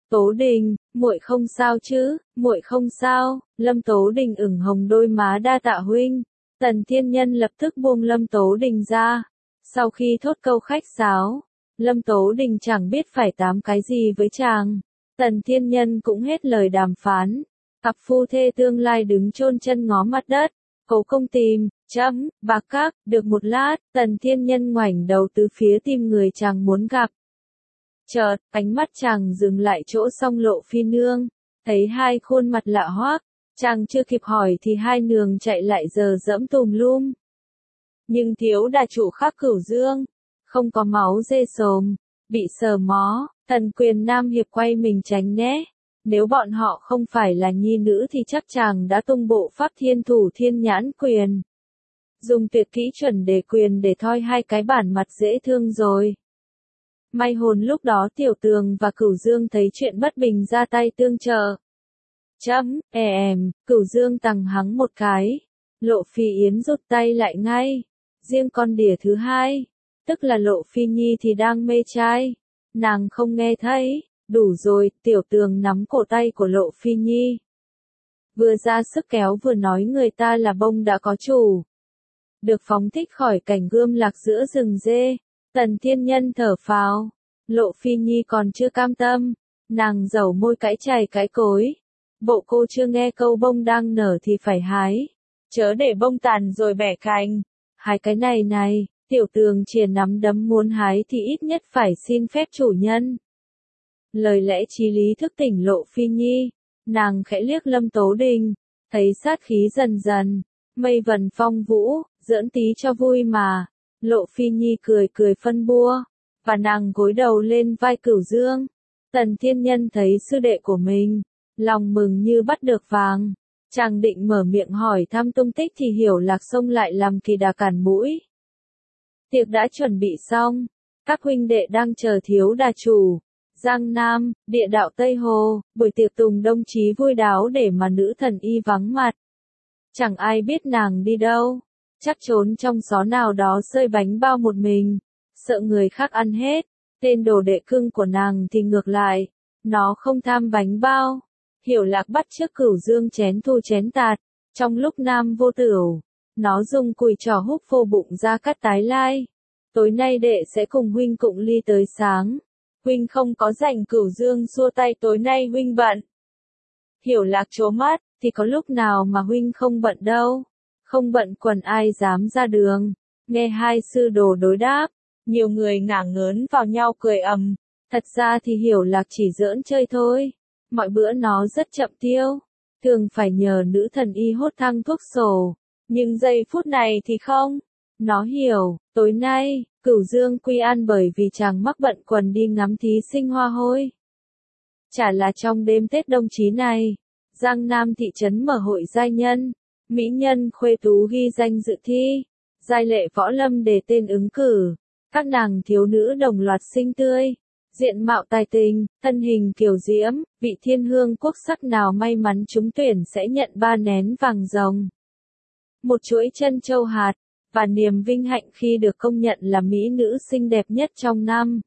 Tố Đình, muội không sao chứ? Muội không sao. Lâm Tố Đình ửng hồng đôi má, đa tạ huynh. Tần Thiên Nhân lập tức buông Lâm Tố Đình ra. Sau khi thốt câu khách sáo, Lâm Tố Đình chẳng biết phải tám cái gì với chàng. Tần Thiên Nhân cũng hết lời đàm phán. Cặp phu thê tương lai đứng chôn chân ngó mặt đất. Cố công tìm, chấm, bạc các, được một lát, Tần Thiên Nhân ngoảnh đầu từ phía tìm người chàng muốn gặp. Chợt, ánh mắt chàng dừng lại chỗ song Lộ Phi nương, thấy hai khuôn mặt lạ hoắc, chàng chưa kịp hỏi thì hai nương chạy lại giờ dẫm tùm lum. Nhưng thiếu đà chủ Khắc Cửu Dương, không có máu dê sồm, bị sờ mó, Tần Quyền Nam hiệp quay mình tránh né. Nếu bọn họ không phải là nhi nữ thì chắc chàng đã tung bộ pháp thiên thủ thiên nhãn quyền. Dùng tuyệt kỹ chuẩn đề quyền để thoi hai cái bản mặt dễ thương rồi. May hồn lúc đó Tiểu Tường và Cửu Dương thấy chuyện bất bình ra tay tương trợ. Chấm, e em, Cửu Dương tằng hắng một cái. Lộ Phi Yến rút tay lại ngay. Riêng con đỉa thứ hai, tức là Lộ Phi Nhi thì đang mê trai. Nàng không nghe thấy. Đủ rồi, Tiểu Tường nắm cổ tay của Lộ Phi Nhi. Vừa ra sức kéo vừa nói người ta là bông đã có chủ. Được phóng thích khỏi cảnh gươm lạc giữa rừng dê. Tần Thiên Nhân thở phào. Lộ Phi Nhi còn chưa cam tâm. Nàng dẩu môi cãi chày cãi cối. Bộ cô chưa nghe câu bông đang nở thì phải hái. Chớ để bông tàn rồi bẻ cành. Hái cái này này, Tiểu Tường chìa nắm đấm muốn hái thì ít nhất phải xin phép chủ nhân. Lời lẽ chí lý thức tỉnh Lộ Phi Nhi, nàng khẽ liếc Lâm Tố Đình, thấy sát khí dần dần, mây vần phong vũ, giỡn tí cho vui mà. Lộ Phi Nhi cười cười phân bua, và nàng gối đầu lên vai Cửu Dương. Tần Thiên Nhân thấy sư đệ của mình, lòng mừng như bắt được vàng. Chàng định mở miệng hỏi thăm tung tích thì Hiểu Lạc xông lại làm kỳ đà cản mũi. Tiệc đã chuẩn bị xong, các huynh đệ đang chờ thiếu đà chủ. Giang Nam, địa đạo Tây Hồ, buổi tiệc tùng đông chí vui đáo để mà nữ thần y vắng mặt. Chẳng ai biết nàng đi đâu, chắc trốn trong xó nào đó xơi bánh bao một mình, sợ người khác ăn hết. Tên đồ đệ cưng của nàng thì ngược lại, nó không tham bánh bao. Hiểu Lạc bắt trước Cửu Dương chén thu chén tạt, trong lúc nam vô tửu, nó dùng cùi trò húp phô bụng ra cắt tái lai. Tối nay đệ sẽ cùng huynh cụng ly tới sáng. Huynh không có rảnh. Cửu Dương xua tay, tối nay huynh bận. Hiểu Lạc trố mắt, thì có lúc nào mà huynh không bận đâu. Không bận quần ai dám ra đường. Nghe hai sư đồ đối đáp, nhiều người ngả ngớn vào nhau cười ầm. Thật ra thì Hiểu Lạc chỉ giỡn chơi thôi. Mọi bữa nó rất chậm tiêu, thường phải nhờ nữ thần y hốt thăng thuốc sổ. Nhưng giây phút này thì không. Nó hiểu, tối nay, Cửu Dương quy an bởi vì chàng mắc bận quần đi ngắm thí sinh hoa hôi. Chả là trong đêm Tết Đông Chí này, Giang Nam thị trấn mở hội giai nhân, mỹ nhân khuê tú ghi danh dự thi, giai lệ võ lâm đề tên ứng cử, các nàng thiếu nữ đồng loạt xinh tươi, diện mạo tài tình, thân hình kiều diễm, vị thiên hương quốc sắc nào may mắn trúng tuyển sẽ nhận ba nén vàng rồng, một chuỗi chân châu hạt, và niềm vinh hạnh khi được công nhận là mỹ nữ xinh đẹp nhất trong năm.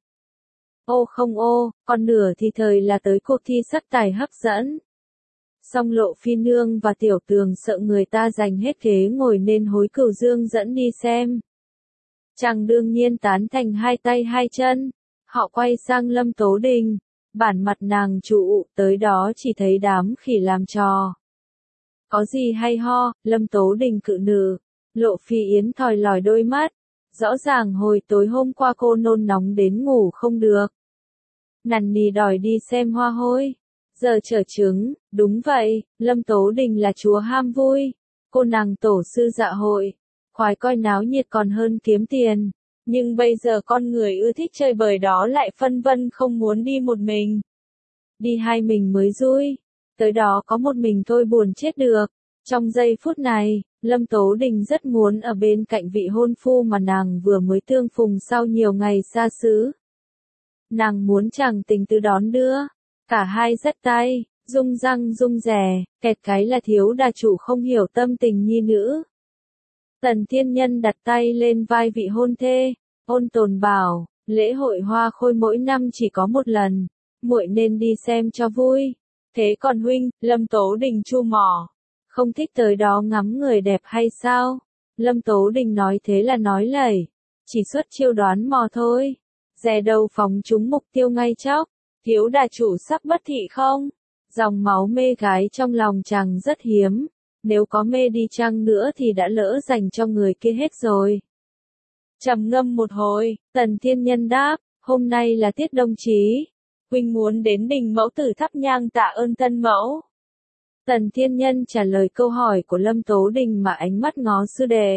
Ô không ô, còn nửa thì thời là tới cuộc thi sắc tài hấp dẫn. Song Lộ Phi nương và Tiểu Tường sợ người ta giành hết ghế ngồi nên hối Cửu Dương dẫn đi xem. Chàng đương nhiên tán thành hai tay hai chân. Họ quay sang Lâm Tố Đình, bản mặt nàng trụ, tới đó chỉ thấy đám khỉ làm trò. Có gì hay ho, Lâm Tố Đình cự nữ. Lộ Phi Yến thòi lòi đôi mắt, rõ ràng hồi tối hôm qua cô nôn nóng đến ngủ không được. Nằn nì đòi đi xem hoa hôi, giờ trở trứng, đúng vậy, Lâm Tố Đình là chúa ham vui, cô nàng tổ sư dạ hội, khoái coi náo nhiệt còn hơn kiếm tiền, nhưng bây giờ con người ưa thích chơi bời đó lại phân vân không muốn đi một mình. Đi hai mình mới vui, tới đó có một mình thôi buồn chết được. Trong giây phút này, Lâm Tố Đình rất muốn ở bên cạnh vị hôn phu mà nàng vừa mới tương phùng sau nhiều ngày xa xứ. Nàng muốn chàng tình tứ đón đưa, cả hai dắt tay, rung răng rung rè, kẹt cái là thiếu đà chủ không hiểu tâm tình nhi nữ. Tần Thiên Nhân đặt tay lên vai vị hôn thê, ôn tồn bảo, lễ hội hoa khôi mỗi năm chỉ có một lần, muội nên đi xem cho vui. Thế còn huynh, Lâm Tố Đình chu mỏ. Không thích tới đó ngắm người đẹp hay sao? Lâm Tố Đình nói thế là nói lẩy. Chỉ xuất chiêu đoán mò thôi. Dè đầu phóng trúng mục tiêu ngay chóc. Thiếu đà chủ sắc bất thị không? Dòng máu mê gái trong lòng chàng rất hiếm. Nếu có mê đi chăng nữa thì đã lỡ dành cho người kia hết rồi. Trầm ngâm một hồi, Tần Thiên Nhân đáp, hôm nay là tiết đông chí. Huynh muốn đến đình mẫu tử thắp nhang tạ ơn tân mẫu. Tần Thiên Nhân trả lời câu hỏi của Lâm Tố Đình mà ánh mắt ngó sư đệ.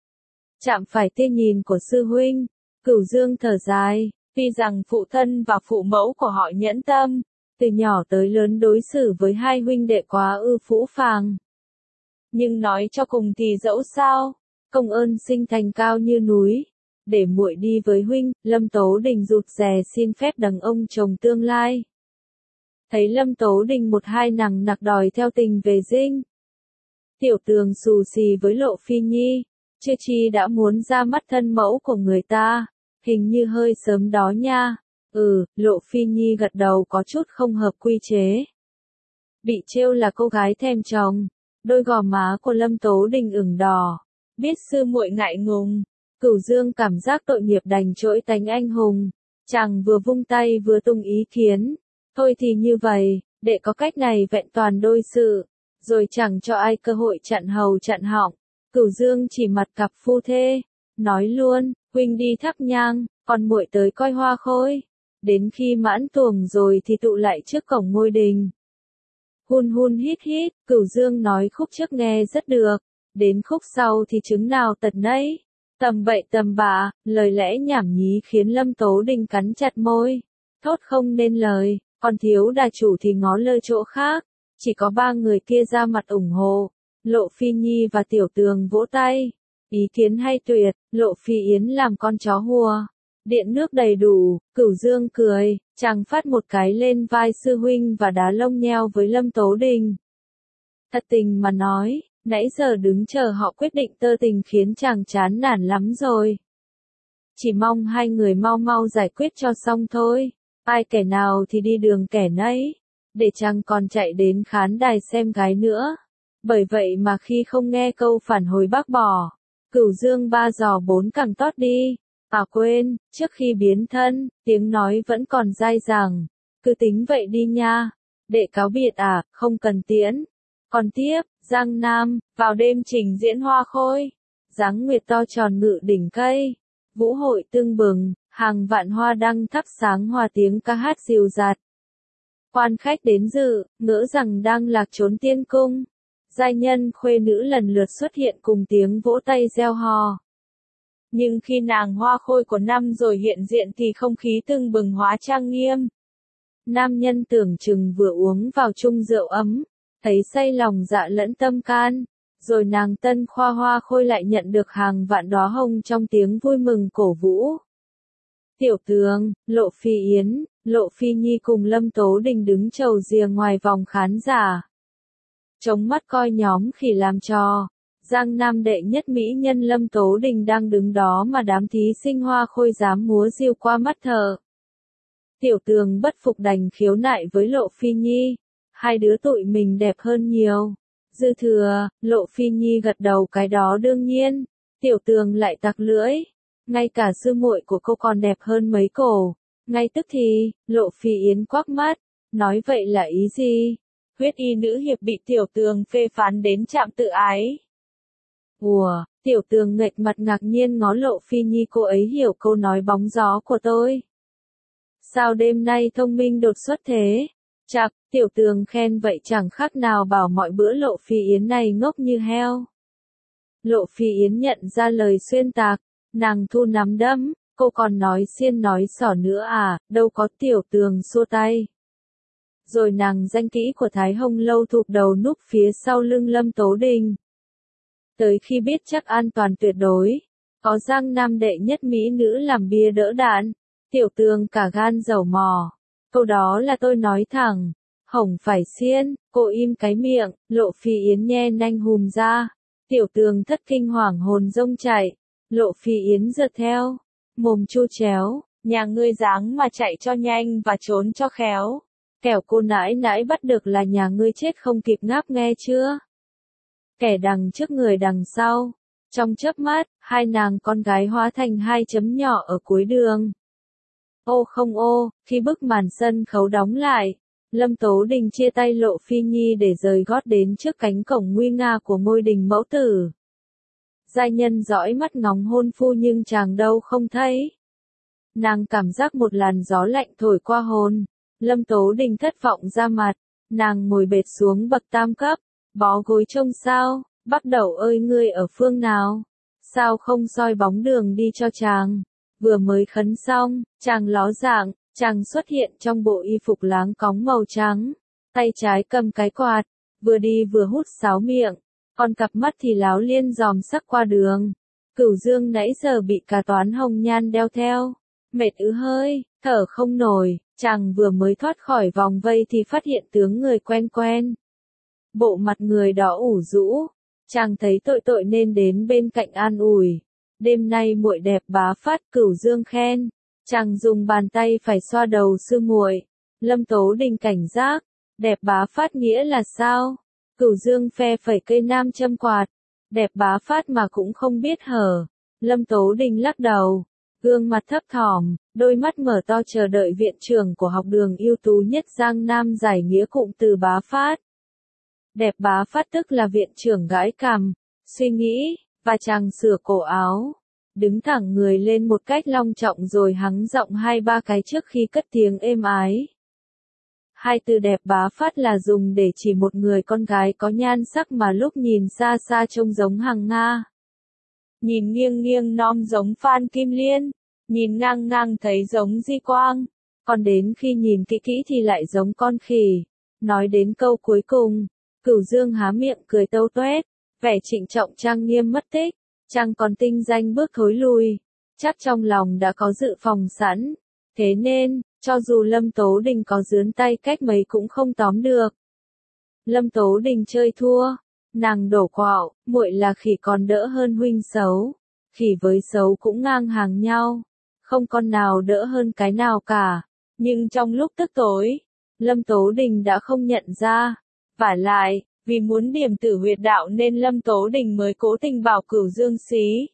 Chạm phải tia nhìn của sư huynh, Cửu Dương thở dài, tuy rằng phụ thân và phụ mẫu của họ nhẫn tâm, từ nhỏ tới lớn đối xử với hai huynh đệ quá ư phũ phàng. Nhưng nói cho cùng thì dẫu sao, công ơn sinh thành cao như núi. Để muội đi với huynh, Lâm Tố Đình rụt rè xin phép đấng ông chồng tương lai. Thấy Lâm Tố Đình một hai nằng nặc đòi theo tình về dinh. Tiểu Tường xù xì với Lộ Phi Nhi, chưa chi đã muốn ra mắt thân mẫu của người ta, hình như hơi sớm đó nha. Ừ, Lộ Phi Nhi gật đầu có chút không hợp quy chế. Bị trêu là cô gái thèm chồng, đôi gò má của Lâm Tố Đình ửng đỏ, biết sư muội ngại ngùng. Cửu Dương cảm giác tội nghiệp đành trỗi tánh anh hùng, chàng vừa vung tay vừa tung ý kiến, thôi thì như vậy, để có cách này vẹn toàn đôi sự, rồi chẳng cho ai cơ hội chặn hầu chặn họng. Cửu Dương chỉ mặt cặp phu thê, nói luôn, huynh đi thắp nhang, còn muội tới coi hoa khôi, đến khi mãn tuồng rồi thì tụ lại trước cổng ngôi đình. Hun hun hít hít, Cửu Dương nói khúc trước nghe rất được, đến khúc sau thì chứng nào tật nấy. Tầm bậy tầm bạ, lời lẽ nhảm nhí khiến Lâm Tố Đình cắn chặt môi, thốt không nên lời, còn thiếu đà chủ thì ngó lơ chỗ khác, chỉ có ba người kia ra mặt ủng hộ, Lộ Phi Nhi và Tiểu Tường vỗ tay, ý kiến hay tuyệt, Lộ Phi Yến làm con chó hùa, điện nước đầy đủ, Cửu Dương cười, chàng phát một cái lên vai sư huynh và đá lông nheo với Lâm Tố Đình. Thật tình mà nói, nãy giờ đứng chờ họ quyết định tơ tình khiến chàng chán nản lắm rồi. Chỉ mong hai người mau mau giải quyết cho xong thôi, ai kẻ nào thì đi đường kẻ nấy, để chàng còn chạy đến khán đài xem gái nữa. Bởi vậy mà khi không nghe câu phản hồi bác bỏ, Cửu Dương ba giò bốn cẳng tót đi. À quên, trước khi biến thân, tiếng nói vẫn còn dai dẳng, cứ tính vậy đi nha. Đệ cáo biệt à, không cần tiễn. Còn tiếp, Giang Nam, vào đêm trình diễn hoa khôi, dáng nguyệt to tròn ngự đỉnh cây, vũ hội tưng bừng, hàng vạn hoa đăng thắp sáng hòa tiếng ca hát dịu dạt. Quan khách đến dự, ngỡ rằng đang lạc trốn tiên cung. Giai nhân khuê nữ lần lượt xuất hiện cùng tiếng vỗ tay reo hò. Nhưng khi nàng hoa khôi của năm rồi hiện diện thì không khí tưng bừng hóa trang nghiêm. Nam nhân tưởng chừng vừa uống vào chung rượu ấm, thấy say lòng dạ lẫn tâm can, rồi nàng tân khoa hoa khôi lại nhận được hàng vạn đóa hồng trong tiếng vui mừng cổ vũ. Tiểu Tường, Lộ Phi Yến, Lộ Phi Nhi cùng Lâm Tố Đình đứng chầu rìa ngoài vòng khán giả. Chống mắt coi nhóm khỉ làm trò, Giang Nam đệ nhất mỹ nhân Lâm Tố Đình đang đứng đó mà đám thí sinh hoa khôi dám múa diêu qua mắt thợ. Tiểu Tường bất phục đành khiếu nại với Lộ Phi Nhi. Hai đứa tụi mình đẹp hơn nhiều. Dư thừa, Lộ Phi Nhi gật đầu cái đó đương nhiên. Tiểu Tường lại tặc lưỡi. Ngay cả sư muội của cô còn đẹp hơn mấy cổ. Ngay tức thì, Lộ Phi Yến quắc mắt. Nói vậy là ý gì? Huyết y nữ hiệp bị Tiểu Tường phê phán đến trạm tự ái. Ủa, Tiểu Tường nghệch mặt ngạc nhiên ngó Lộ Phi Nhi, cô ấy hiểu câu nói bóng gió của tôi. Sao đêm nay thông minh đột xuất thế? Chạc, Tiểu Tường khen vậy chẳng khác nào bảo mọi bữa Lộ Phi Yến này ngốc như heo. Lộ Phi Yến nhận ra lời xuyên tạc, nàng thu nắm đấm, cô còn nói xiên nói xỏ nữa à, đâu có. Tiểu Tường xua tay. Rồi nàng danh kỹ của Thái Hồng Lâu thụp đầu núp phía sau lưng Lâm Tố Đình. Tới khi biết chắc an toàn tuyệt đối, có Giang Nam đệ nhất mỹ nữ làm bia đỡ đạn, Tiểu Tường cả gan dầu mò. Câu đó là tôi nói thẳng, hổng phải xiên, cô im cái miệng. Lộ Phi Yến nhe nanh hùm ra, Tiểu Tường thất kinh hoảng hồn rông chạy, Lộ Phi Yến giật theo, mồm chu chéo, nhà ngươi dáng mà chạy cho nhanh và trốn cho khéo. Kẻo cô nãi nãi bắt được là nhà ngươi chết không kịp ngáp nghe chưa? Kẻ đằng trước người đằng sau. Trong chớp mắt, hai nàng con gái hóa thành hai chấm nhỏ ở cuối đường. Ô không ô, khi bức màn sân khấu đóng lại, Lâm Tố Đình chia tay Lộ Phi Nhi để rời gót đến trước cánh cổng nguy nga của ngôi đình mẫu tử. Giai nhân dõi mắt ngóng hôn phu nhưng chàng đâu không thấy. Nàng cảm giác một làn gió lạnh thổi qua hồn. Lâm Tố Đình thất vọng ra mặt. Nàng ngồi bệt xuống bậc tam cấp, bó gối trông sao. Bắc Đẩu ơi ngươi ở phương nào? Sao không soi bóng đường đi cho chàng? Vừa mới khấn xong, chàng ló dạng, chàng xuất hiện trong bộ y phục láng cóng màu trắng. Tay trái cầm cái quạt, vừa đi vừa hút sáo miệng. Còn cặp mắt thì láo liên dòm sắc qua đường. Cửu Dương nãy giờ bị cả toán hồng nhan đeo theo. Mệt ứ hơi, thở không nổi, chàng vừa mới thoát khỏi vòng vây thì phát hiện tướng người quen quen. Bộ mặt người đó ủ rũ. Chàng thấy tội tội nên đến bên cạnh an ủi. Đêm nay muội đẹp bá phát, Cửu Dương khen. Chàng dùng bàn tay phải xoa đầu sư muội. Lâm Tố Đình cảnh giác. Đẹp bá phát nghĩa là sao? Cửu Dương phe phẩy cây nam châm quạt. Đẹp bá phát mà cũng không biết hở. Lâm Tố Đình lắc đầu. Gương mặt thấp thỏm, đôi mắt mở to chờ đợi viện trưởng của học đường ưu tú nhất Giang Nam giải nghĩa cụm từ bá phát. Đẹp bá phát tức là viện trưởng gãi cằm, suy nghĩ, và chàng sửa cổ áo. Đứng thẳng người lên một cách long trọng rồi hắng giọng hai ba cái trước khi cất tiếng êm ái. Hai từ đẹp bá phát là dùng để chỉ một người con gái có nhan sắc mà lúc nhìn xa xa trông giống Hằng Nga. Nhìn nghiêng nghiêng non giống Phan Kim Liên, nhìn ngang ngang thấy giống Di Quang, còn đến khi nhìn kỹ kỹ thì lại giống con khỉ. Nói đến câu cuối cùng, Cửu Dương há miệng cười tâu toét, vẻ trịnh trọng trang nghiêm mất tích, chàng còn tinh danh bước thối lui, chắc trong lòng đã có dự phòng sẵn, thế nên, cho dù Lâm Tố Đình có dướn tay cách mấy cũng không tóm được. Lâm Tố Đình chơi thua, nàng đổ quạo, muội là khỉ còn đỡ hơn huynh xấu, khỉ với xấu cũng ngang hàng nhau, không con nào đỡ hơn cái nào cả, nhưng trong lúc tức tối, Lâm Tố Đình đã không nhận ra. Vả lại, vì muốn điểm tử huyệt đạo nên Lâm Tố Đình mới cố tình bảo Cửu Dương xí.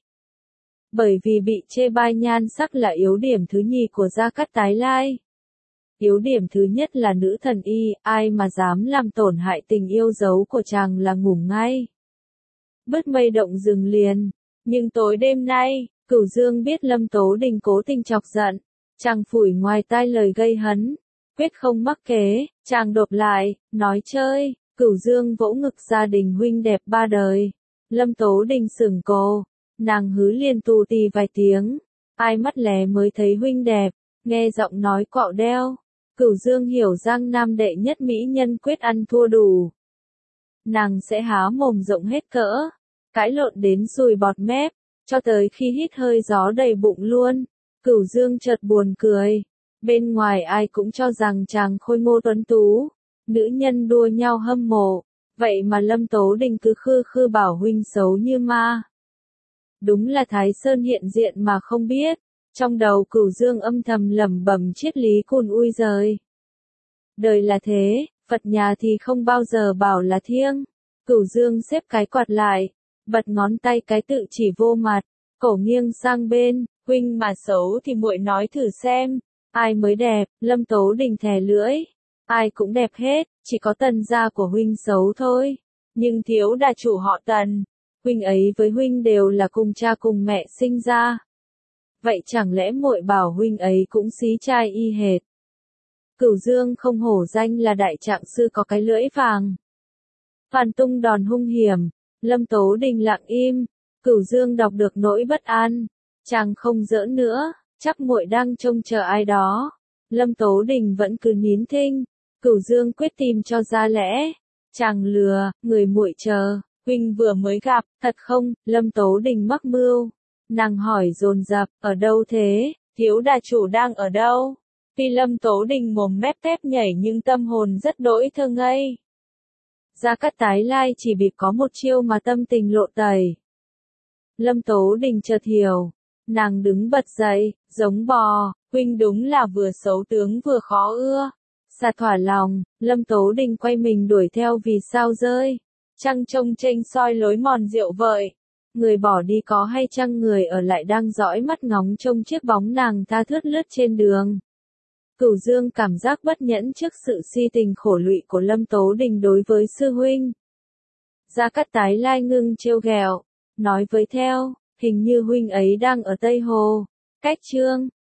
Bởi vì bị chê bai nhan sắc là yếu điểm thứ nhì của Gia Cát Tái Lai. Yếu điểm thứ nhất là nữ thần y, ai mà dám làm tổn hại tình yêu dấu của chàng là ngủ ngay. Bứt mây động rừng liền, nhưng tối đêm nay, Cửu Dương biết Lâm Tố Đình cố tình chọc giận, chàng phủi ngoài tai lời gây hấn. Quyết không mắc kế, chàng đột lại, nói chơi, Cửu Dương vỗ ngực gia đình huynh đẹp ba đời. Lâm Tố Đình sửng cô, nàng hứ liền tù tì vài tiếng, ai mắt lé mới thấy huynh đẹp, nghe giọng nói quạo đeo. Cửu Dương hiểu Giang Nam đệ nhất mỹ nhân quyết ăn thua đủ. Nàng sẽ há mồm rộng hết cỡ, cãi lộn đến sùi bọt mép, cho tới khi hít hơi gió đầy bụng luôn. Cửu Dương chợt buồn cười. Bên ngoài ai cũng cho rằng chàng khôi ngô tuấn tú, nữ nhân đua nhau hâm mộ, vậy mà Lâm Tố Đình cứ khư khư bảo huynh xấu như ma. Đúng là Thái Sơn hiện diện mà không biết, trong đầu Cửu Dương âm thầm lẩm bẩm triết lý cùn ui giời. Đời là thế, Phật nhà thì không bao giờ bảo là thiêng. Cửu Dương xếp cái quạt lại, bật ngón tay cái tự chỉ vô mặt, cổ nghiêng sang bên, huynh mà xấu thì muội nói thử xem. Ai mới đẹp, Lâm Tố Đình thè lưỡi. Ai cũng đẹp hết, chỉ có Tần gia của huynh xấu thôi. Nhưng thiếu đà chủ họ Tần, huynh ấy với huynh đều là cùng cha cùng mẹ sinh ra. Vậy chẳng lẽ muội bảo huynh ấy cũng xí trai y hệt? Cửu Dương không hổ danh là đại trạng sư có cái lưỡi vàng. Phàn tung đòn hung hiểm, Lâm Tố Đình lặng im, Cửu Dương đọc được nỗi bất an. Chàng không giỡn nữa. Chắc muội đang trông chờ ai đó. Lâm Tố Đình vẫn cứ nín thinh. Cửu Dương quyết tìm cho ra lẽ. Chàng lừa, người muội chờ, huynh vừa mới gặp, thật không? Lâm Tố Đình mắc mưu. Nàng hỏi dồn dập, ở đâu thế? Thiếu đà chủ đang ở đâu? Tuy Lâm Tố Đình mồm mép tép nhảy nhưng tâm hồn rất đỗi thơ ngây. Gia Cát Tái Lai chỉ bịp có một chiêu mà tâm tình lộ tẩy. Lâm Tố Đình chợt hiểu. Nàng đứng bật dậy, giống bò, huynh đúng là vừa xấu tướng vừa khó ưa. Xa thỏa lòng, Lâm Tố Đình quay mình đuổi theo vì sao rơi. Trăng trông chênh soi lối mòn rượu vợi. Người bỏ đi có hay chăng người ở lại đang dõi mắt ngóng trông chiếc bóng nàng tha thướt lướt trên đường. Cửu Dương cảm giác bất nhẫn trước sự si tình khổ lụy của Lâm Tố Đình đối với sư huynh. Gia Cát tái lai ngưng trêu ghẹo, nói với theo, hình như huynh ấy đang ở Tây Hồ, cách Trương